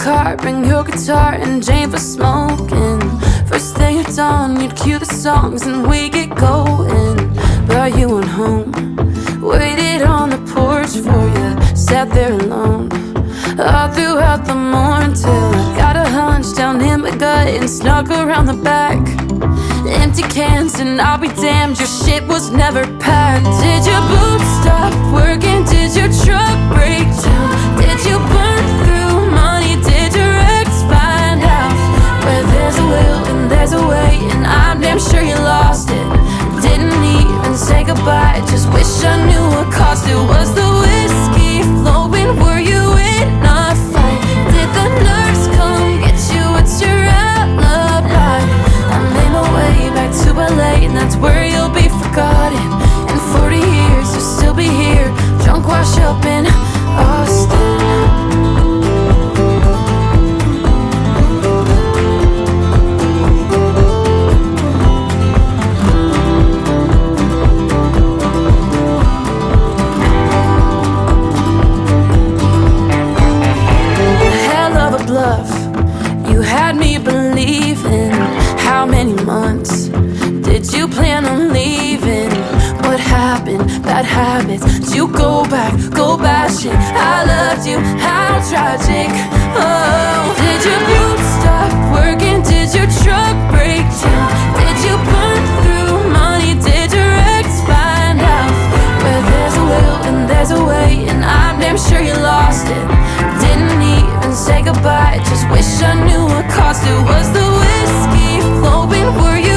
car, bring your guitar and Jane for smoking. First thing at dawn, you'd cue the songs and we get going. But you went home, waited on the porch for you, sat there alone all throughout the morning till I got a hunch down in my gut and snuck around the back. Empty cans and I'll be damned, your shit was never packed. Did your boobs stop working? Did your truck break down? Did you burn through money? Did your ex find out? Where there's a will and there's a way, and I'm damn sure you lost it. Didn't even say goodbye, just wish I knew what caused it. Was the whiskey flowing? Were you in a fight? Did the nurse come get you? What's your alibi? I made my way back to LA, and that's where you'll be forgotten. In 40 years you'll still be here, drunk, wash up in Austin. You had me believing. How many months did you plan on leaving? What happened? Bad habits. Did you go back, go bashing? I loved you, how tragic. Oh, did your boobs stop working? Did your truck break down? Did you burn through money? Did your ex find out? Where there's a will and there's a way, and I'm damn sure you lost it. Didn't even say goodbye, just wish I knew what caused it. Was the whiskey flowing? Were you